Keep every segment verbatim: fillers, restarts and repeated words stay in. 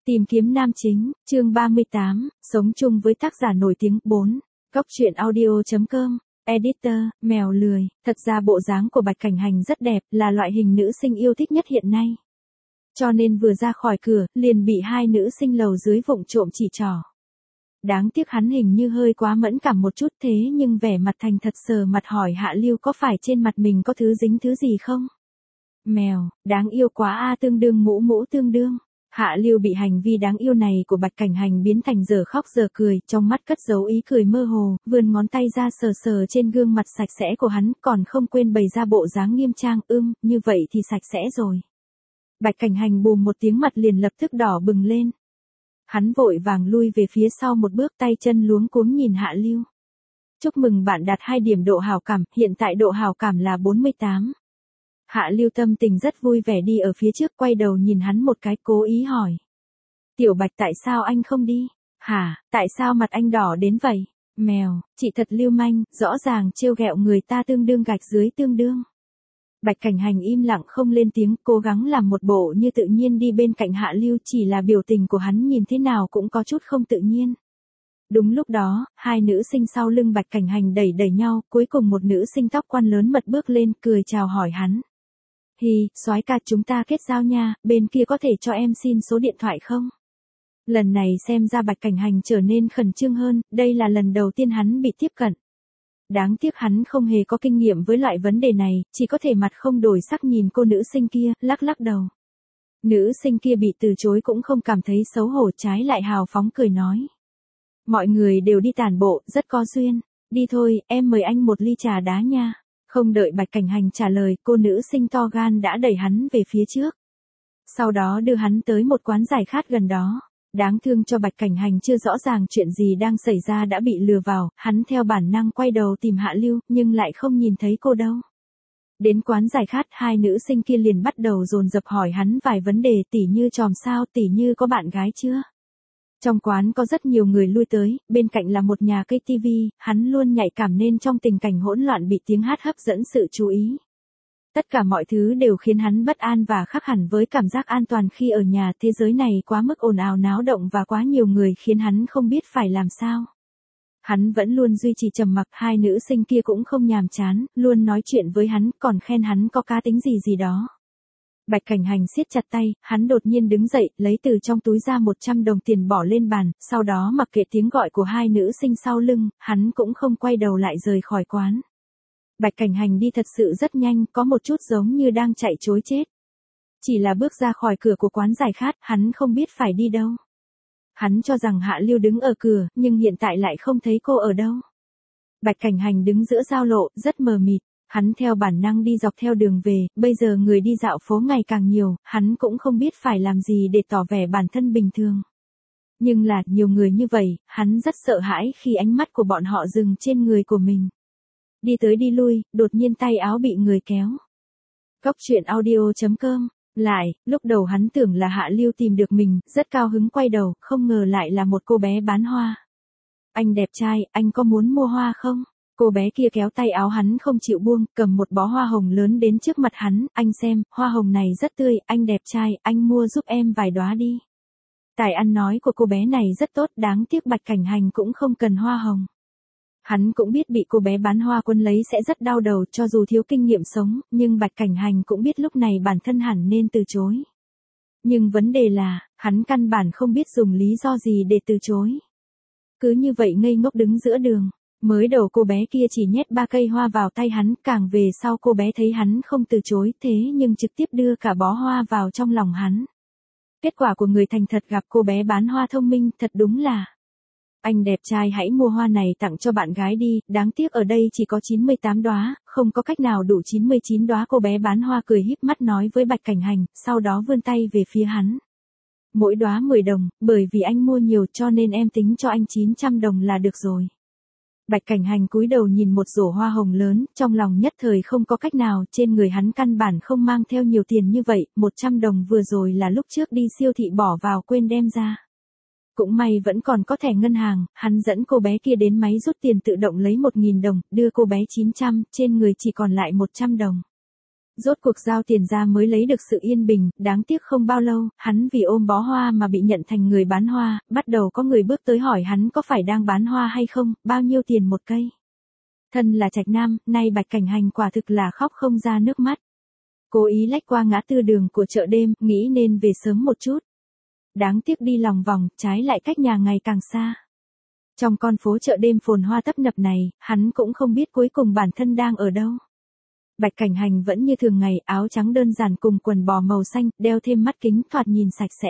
Tìm kiếm nam chính, chương ba mươi tám, sống chung với tác giả nổi tiếng. Bốn. Góc truyện audio chấm com. Editor, mèo lười. Thật ra bộ dáng của Bạch Cảnh Hành rất đẹp, là loại hình nữ sinh yêu thích nhất hiện nay. Cho nên vừa ra khỏi cửa, liền bị hai nữ sinh lầu dưới vụng trộm chỉ trỏ. Đáng tiếc hắn hình như hơi quá mẫn cảm một chút, thế nhưng vẻ mặt thành thật sờ mặt hỏi Hạ Lưu có phải trên mặt mình có thứ dính thứ gì không? Mèo, đáng yêu quá a, tương đương mũ mũ tương đương. Hạ Lưu bị hành vi đáng yêu này của Bạch Cảnh Hành biến thành giờ khóc giờ cười, trong mắt cất giấu ý cười mơ hồ, vươn ngón tay ra sờ sờ trên gương mặt sạch sẽ của hắn, còn không quên bày ra bộ dáng nghiêm trang. Ưm, như vậy thì sạch sẽ rồi. Bạch Cảnh Hành bùm một tiếng, mặt liền lập tức đỏ bừng lên. Hắn vội vàng lui về phía sau một bước, tay chân luống cuống nhìn Hạ Lưu. Chúc mừng bạn đạt hai điểm độ hảo cảm, hiện tại độ hảo cảm là bốn mươi tám. Hạ Lưu tâm tình rất vui vẻ đi ở phía trước, quay đầu nhìn hắn một cái, cố ý hỏi. Tiểu Bạch, tại sao anh không đi? Hả, tại sao mặt anh đỏ đến vậy? Mèo, chị thật lưu manh, rõ ràng trêu ghẹo người ta tương đương gạch dưới tương đương. Bạch Cảnh Hành im lặng không lên tiếng, cố gắng làm một bộ như tự nhiên đi bên cạnh Hạ Lưu, chỉ là biểu tình của hắn nhìn thế nào cũng có chút không tự nhiên. Đúng lúc đó, hai nữ sinh sau lưng Bạch Cảnh Hành đẩy đẩy nhau, cuối cùng một nữ sinh tóc quan lớn mật bước lên, cười chào hỏi hắn. Hi, soái ca, chúng ta kết giao nha, bên kia có thể cho em xin số điện thoại không? Lần này xem ra Bạch Cảnh Hành trở nên khẩn trương hơn, đây là lần đầu tiên hắn bị tiếp cận. Đáng tiếc hắn không hề có kinh nghiệm với loại vấn đề này, chỉ có thể mặt không đổi sắc nhìn cô nữ sinh kia, lắc lắc đầu. Nữ sinh kia bị từ chối cũng không cảm thấy xấu hổ, trái lại hào phóng cười nói. Mọi người đều đi tản bộ, rất có duyên. Đi thôi, em mời anh một ly trà đá nha. Không đợi Bạch Cảnh Hành trả lời, cô nữ sinh to gan đã đẩy hắn về phía trước. Sau đó đưa hắn tới một quán giải khát gần đó. Đáng thương cho Bạch Cảnh Hành chưa rõ ràng chuyện gì đang xảy ra đã bị lừa vào, hắn theo bản năng quay đầu tìm Hạ Lưu, nhưng lại không nhìn thấy cô đâu. Đến quán giải khát, hai nữ sinh kia liền bắt đầu dồn dập hỏi hắn vài vấn đề, tỉ như chòm sao, tỉ như có bạn gái chưa. Trong quán có rất nhiều người lui tới, bên cạnh là một nhà cây tivi, hắn luôn nhạy cảm nên trong tình cảnh hỗn loạn bị tiếng hát hấp dẫn sự chú ý. Tất cả mọi thứ đều khiến hắn bất an và khác hẳn với cảm giác an toàn khi ở nhà, thế giới này quá mức ồn ào náo động và quá nhiều người khiến hắn không biết phải làm sao. Hắn vẫn luôn duy trì trầm mặc, hai nữ sinh kia cũng không nhàm chán, luôn nói chuyện với hắn, còn khen hắn có cá tính gì gì đó. Bạch Cảnh Hành siết chặt tay, hắn đột nhiên đứng dậy, lấy từ trong túi ra một trăm đồng tiền bỏ lên bàn, sau đó mặc kệ tiếng gọi của hai nữ sinh sau lưng, hắn cũng không quay đầu lại rời khỏi quán. Bạch Cảnh Hành đi thật sự rất nhanh, có một chút giống như đang chạy trối chết. Chỉ là bước ra khỏi cửa của quán giải khát, hắn không biết phải đi đâu. Hắn cho rằng Hạ Lưu đứng ở cửa, nhưng hiện tại lại không thấy cô ở đâu. Bạch Cảnh Hành đứng giữa giao lộ, rất mờ mịt. Hắn theo bản năng đi dọc theo đường về, bây giờ người đi dạo phố ngày càng nhiều, hắn cũng không biết phải làm gì để tỏ vẻ bản thân bình thường. Nhưng là, nhiều người như vậy, hắn rất sợ hãi khi ánh mắt của bọn họ dừng trên người của mình. Đi tới đi lui, đột nhiên tay áo bị người kéo. Góc truyện audio chấm com. Lại, lúc đầu hắn tưởng là Hạ Lưu tìm được mình, rất cao hứng quay đầu, không ngờ lại là một cô bé bán hoa. Anh đẹp trai, anh có muốn mua hoa không? Cô bé kia kéo tay áo hắn không chịu buông, cầm một bó hoa hồng lớn đến trước mặt hắn, anh xem, hoa hồng này rất tươi, anh đẹp trai, anh mua giúp em vài đóa đi. Tài ăn nói của cô bé này rất tốt, đáng tiếc Bạch Cảnh Hành cũng không cần hoa hồng. Hắn cũng biết bị cô bé bán hoa quân lấy sẽ rất đau đầu, cho dù thiếu kinh nghiệm sống, nhưng Bạch Cảnh Hành cũng biết lúc này bản thân hẳn nên từ chối. Nhưng vấn đề là, hắn căn bản không biết dùng lý do gì để từ chối. Cứ như vậy ngây ngốc đứng giữa đường. Mới đầu cô bé kia chỉ nhét ba cây hoa vào tay hắn, càng về sau cô bé thấy hắn không từ chối thế nhưng trực tiếp đưa cả bó hoa vào trong lòng hắn. Kết quả của người thành thật gặp cô bé bán hoa thông minh, thật đúng là. Anh đẹp trai, hãy mua hoa này tặng cho bạn gái đi, đáng tiếc ở đây chỉ có chín mươi tám đóa, không có cách nào đủ chín mươi chín đóa. Cô bé bán hoa cười híp mắt nói với Bạch Cảnh Hành, sau đó vươn tay về phía hắn. Mỗi đóa mười đồng, bởi vì anh mua nhiều cho nên em tính cho anh chín trăm đồng là được rồi. Bạch Cảnh Hành cúi đầu nhìn một rổ hoa hồng lớn, trong lòng nhất thời không có cách nào, trên người hắn căn bản không mang theo nhiều tiền như vậy, một trăm đồng vừa rồi là lúc trước đi siêu thị bỏ vào quên đem ra. Cũng may vẫn còn có thẻ ngân hàng, hắn dẫn cô bé kia đến máy rút tiền tự động lấy một nghìn đồng, đưa cô bé chín trăm, trên người chỉ còn lại một trăm đồng. Rốt cuộc giao tiền ra mới lấy được sự yên bình, đáng tiếc không bao lâu, hắn vì ôm bó hoa mà bị nhận thành người bán hoa, bắt đầu có người bước tới hỏi hắn có phải đang bán hoa hay không, bao nhiêu tiền một cây. Thân là Trạch Nam, nay Bạch Cảnh Hành quả thực là khóc không ra nước mắt. Cố ý lách qua ngã tư đường của chợ đêm, nghĩ nên về sớm một chút. Đáng tiếc đi lòng vòng, trái lại cách nhà ngày càng xa. Trong con phố chợ đêm phồn hoa tấp nập này, hắn cũng không biết cuối cùng bản thân đang ở đâu. Bạch Cảnh Hành vẫn như thường ngày, áo trắng đơn giản cùng quần bò màu xanh, đeo thêm mắt kính, thoạt nhìn sạch sẽ.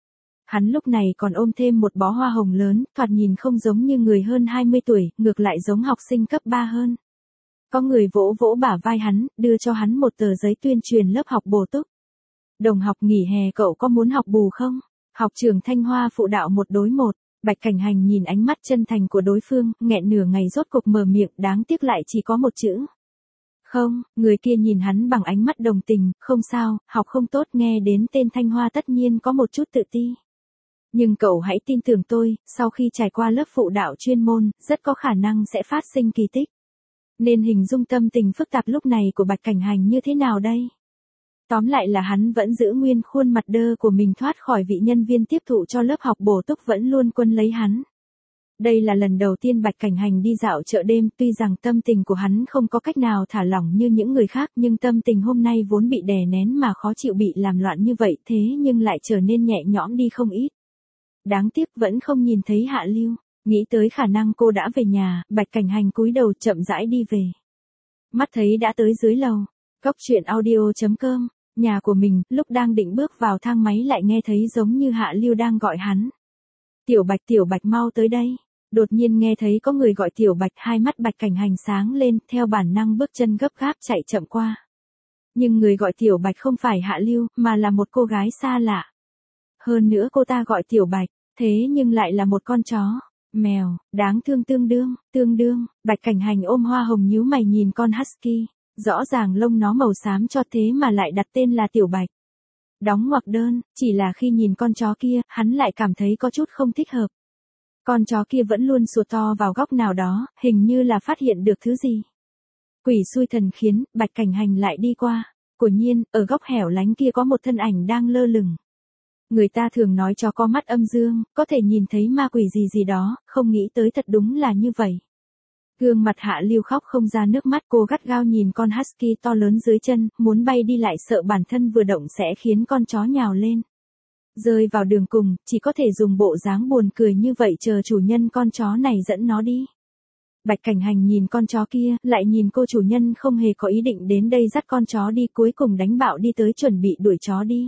Hắn lúc này còn ôm thêm một bó hoa hồng lớn, thoạt nhìn không giống như người hơn hai mươi tuổi, ngược lại giống học sinh cấp ba hơn. Có người vỗ vỗ bả vai hắn, đưa cho hắn một tờ giấy tuyên truyền lớp học bổ túc. Đồng học nghỉ hè cậu có muốn học bù không? Học trường Thanh Hoa phụ đạo một đối một. Bạch Cảnh Hành nhìn ánh mắt chân thành của đối phương, nghẹn nửa ngày rốt cục mở miệng, đáng tiếc lại chỉ có một chữ. Không, người kia nhìn hắn bằng ánh mắt đồng tình, không sao, học không tốt, nghe đến tên Thanh Hoa tất nhiên có một chút tự ti. Nhưng cậu hãy tin tưởng tôi, sau khi trải qua lớp phụ đạo chuyên môn, rất có khả năng sẽ phát sinh kỳ tích. Nên hình dung tâm tình phức tạp lúc này của Bạch Cảnh Hành như thế nào đây? Tóm lại là hắn vẫn giữ nguyên khuôn mặt đơ của mình, thoát khỏi vị nhân viên tiếp thụ cho lớp học bổ túc vẫn luôn quân lấy hắn. Đây là lần đầu tiên Bạch Cảnh Hành đi dạo chợ đêm, tuy rằng tâm tình của hắn không có cách nào thả lỏng như những người khác, nhưng tâm tình hôm nay vốn bị đè nén mà khó chịu bị làm loạn như vậy, thế nhưng lại trở nên nhẹ nhõm đi không ít. Đáng tiếc vẫn không nhìn thấy Hạ Lưu, nghĩ tới khả năng cô đã về nhà, Bạch Cảnh Hành cúi đầu chậm rãi đi về. Mắt thấy đã tới dưới lầu, Cốc truyện audio chấm com, nhà của mình, lúc đang định bước vào thang máy lại nghe thấy giống như Hạ Lưu đang gọi hắn. Tiểu Bạch, Tiểu Bạch mau tới đây. Đột nhiên nghe thấy có người gọi Tiểu Bạch, hai mắt Bạch Cảnh Hành sáng lên, theo bản năng bước chân gấp gáp chạy chậm qua. Nhưng người gọi Tiểu Bạch không phải Hạ Lưu, mà là một cô gái xa lạ. Hơn nữa cô ta gọi Tiểu Bạch, thế nhưng lại là một con chó, mèo, đáng thương tương đương, tương đương. Bạch Cảnh Hành ôm hoa hồng nhíu mày nhìn con husky, rõ ràng lông nó màu xám cho thế mà lại đặt tên là Tiểu Bạch. Đóng ngoặc đơn, chỉ là khi nhìn con chó kia, hắn lại cảm thấy có chút không thích hợp. Con chó kia vẫn luôn sủa to vào góc nào đó, hình như là phát hiện được thứ gì. Quỷ xui thần khiến, Bạch Cảnh Hành lại đi qua. Quả nhiên, ở góc hẻo lánh kia có một thân ảnh đang lơ lửng. Người ta thường nói chó có mắt âm dương, có thể nhìn thấy ma quỷ gì gì đó, không nghĩ tới thật đúng là như vậy. Gương mặt Hạ Lưu khóc không ra nước mắt, cô gắt gao nhìn con husky to lớn dưới chân, muốn bay đi lại sợ bản thân vừa động sẽ khiến con chó nhào lên. Rơi vào đường cùng, chỉ có thể dùng bộ dáng buồn cười như vậy chờ chủ nhân con chó này dẫn nó đi. Bạch Cảnh Hành nhìn con chó kia, lại nhìn cô chủ nhân không hề có ý định đến đây dắt con chó đi, cuối cùng đánh bạo đi tới chuẩn bị đuổi chó đi.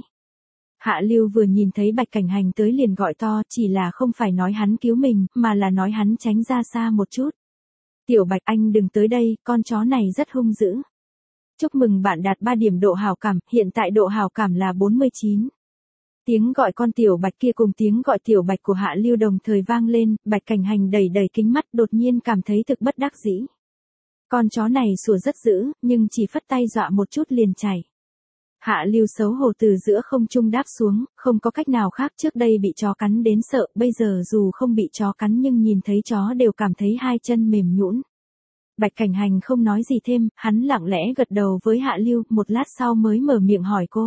Hạ Lưu vừa nhìn thấy Bạch Cảnh Hành tới liền gọi to, chỉ là không phải nói hắn cứu mình, mà là nói hắn tránh ra xa một chút. Tiểu Bạch, anh đừng tới đây, con chó này rất hung dữ. Chúc mừng bạn đạt ba điểm độ hảo cảm, hiện tại độ hảo cảm là bốn mươi chín. Tiếng gọi con Tiểu Bạch kia cùng tiếng gọi Tiểu Bạch của Hạ Lưu đồng thời vang lên, Bạch Cảnh Hành đẩy đẩy kính mắt, đột nhiên cảm thấy thực bất đắc dĩ. Con chó này sủa rất dữ, nhưng chỉ phất tay dọa một chút liền chạy. Hạ Lưu xấu hổ từ giữa không trung đáp xuống, không có cách nào khác, trước đây bị chó cắn đến sợ, bây giờ dù không bị chó cắn nhưng nhìn thấy chó đều cảm thấy hai chân mềm nhũn. Bạch Cảnh Hành không nói gì thêm, hắn lặng lẽ gật đầu với Hạ Lưu, một lát sau mới mở miệng hỏi cô.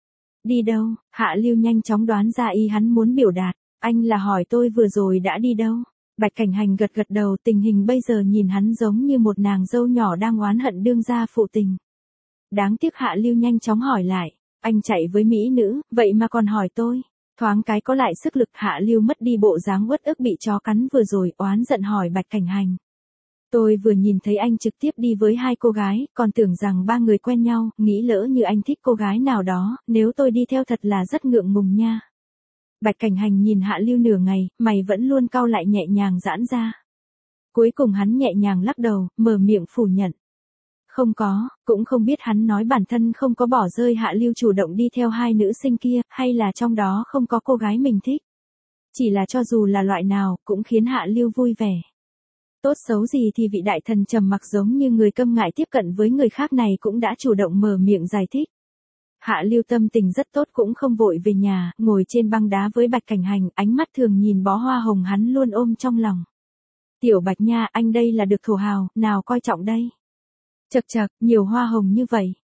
Đi đâu? Hạ Lưu nhanh chóng đoán ra ý hắn muốn biểu đạt, anh là hỏi tôi vừa rồi đã đi đâu? Bạch Cảnh Hành gật gật đầu, tình hình bây giờ nhìn hắn giống như một nàng dâu nhỏ đang oán hận đương gia phụ tình. Đáng tiếc Hạ Lưu nhanh chóng hỏi lại, anh chạy với mỹ nữ, vậy mà còn hỏi tôi. Thoáng cái có lại sức lực, Hạ Lưu mất đi bộ dáng uất ức bị chó cắn vừa rồi, oán giận hỏi Bạch Cảnh Hành. Tôi vừa nhìn thấy anh trực tiếp đi với hai cô gái, còn tưởng rằng ba người quen nhau, nghĩ lỡ như anh thích cô gái nào đó, nếu tôi đi theo thật là rất ngượng ngùng nha. Bạch Cảnh Hành nhìn Hạ Lưu nửa ngày, mày vẫn luôn cau lại nhẹ nhàng giãn ra. Cuối cùng hắn nhẹ nhàng lắc đầu, mở miệng phủ nhận. Không có, cũng không biết hắn nói bản thân không có bỏ rơi Hạ Lưu chủ động đi theo hai nữ sinh kia, hay là trong đó không có cô gái mình thích. Chỉ là cho dù là loại nào, cũng khiến Hạ Lưu vui vẻ. Tốt xấu gì thì vị đại thần trầm mặc giống như người câm ngại tiếp cận với người khác này cũng đã chủ động mở miệng giải thích. Hạ Lưu tâm tình rất tốt cũng không vội về nhà, ngồi trên băng đá với Bạch Cảnh Hành, ánh mắt thường nhìn bó hoa hồng hắn luôn ôm trong lòng. Tiểu Bạch nha, anh đây là được thổ hào, nào coi trọng đây. Chậc chậc, nhiều hoa hồng như vậy.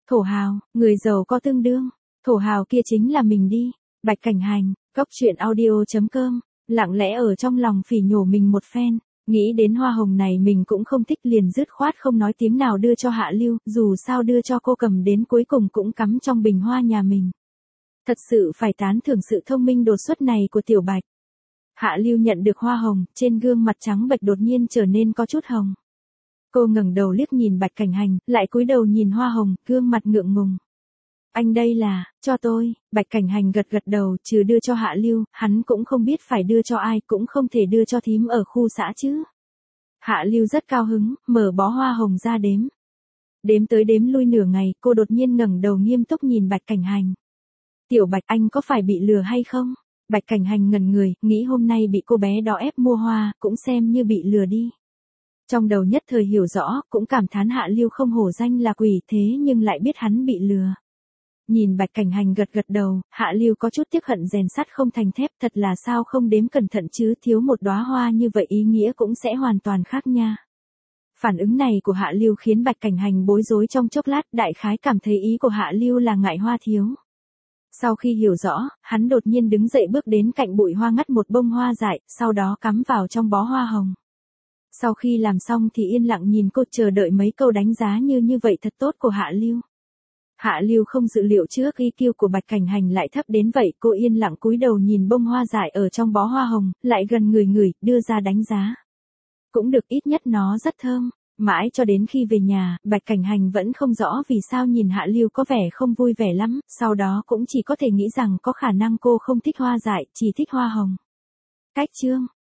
Thổ hào, người giàu có tương đương. Thổ hào kia chính là mình đi. Bạch Cảnh Hành, Cốc truyện audio.com, lặng lẽ ở trong lòng phỉ nhổ mình một phen. Nghĩ đến hoa hồng này mình cũng không thích liền dứt khoát không nói tiếng nào đưa cho Hạ Lưu, dù sao đưa cho cô cầm đến cuối cùng cũng cắm trong bình hoa nhà mình. Thật sự phải tán thưởng sự thông minh đột xuất này của Tiểu Bạch. Hạ Lưu nhận được hoa hồng, trên gương mặt trắng bệch đột nhiên trở nên có chút hồng. Cô ngẩng đầu liếc nhìn Bạch Cảnh Hành, lại cúi đầu nhìn hoa hồng, gương mặt ngượng ngùng. Anh đây là, cho tôi, Bạch Cảnh Hành gật gật đầu, trừ đưa cho Hạ Lưu, hắn cũng không biết phải đưa cho ai, cũng không thể đưa cho thím ở khu xã chứ. Hạ Lưu rất cao hứng, mở bó hoa hồng ra đếm. Đếm tới đếm lui nửa ngày, cô đột nhiên ngẩng đầu nghiêm túc nhìn Bạch Cảnh Hành. Tiểu Bạch, anh có phải bị lừa hay không? Bạch Cảnh Hành ngẩn người, nghĩ hôm nay bị cô bé đó ép mua hoa, cũng xem như bị lừa đi. Trong đầu nhất thời hiểu rõ, cũng cảm thán Hạ Lưu không hổ danh là quỷ thế nhưng lại biết hắn bị lừa. Nhìn Bạch Cảnh Hành gật gật đầu, Hạ Lưu có chút tiếc hận rèn sắt không thành thép, thật là sao không đếm cẩn thận chứ, thiếu một đóa hoa như vậy ý nghĩa cũng sẽ hoàn toàn khác nha. Phản ứng này của Hạ Lưu khiến Bạch Cảnh Hành bối rối trong chốc lát, đại khái cảm thấy ý của Hạ Lưu là ngại hoa thiếu. Sau khi hiểu rõ, hắn đột nhiên đứng dậy bước đến cạnh bụi hoa ngắt một bông hoa dại, sau đó cắm vào trong bó hoa hồng. Sau khi làm xong thì yên lặng nhìn cô, chờ đợi mấy câu đánh giá như như vậy thật tốt của Hạ Lưu. Hạ Lưu không dự liệu trước i kiu của Bạch Cảnh Hành lại thấp đến vậy, cô yên lặng cúi đầu nhìn bông hoa dại ở trong bó hoa hồng, lại gần người ngửi, đưa ra đánh giá. Cũng được, ít nhất nó rất thơm. Mãi cho đến khi về nhà, Bạch Cảnh Hành vẫn không rõ vì sao nhìn Hạ Lưu có vẻ không vui vẻ lắm, sau đó cũng chỉ có thể nghĩ rằng có khả năng cô không thích hoa dại, chỉ thích hoa hồng. Cách chương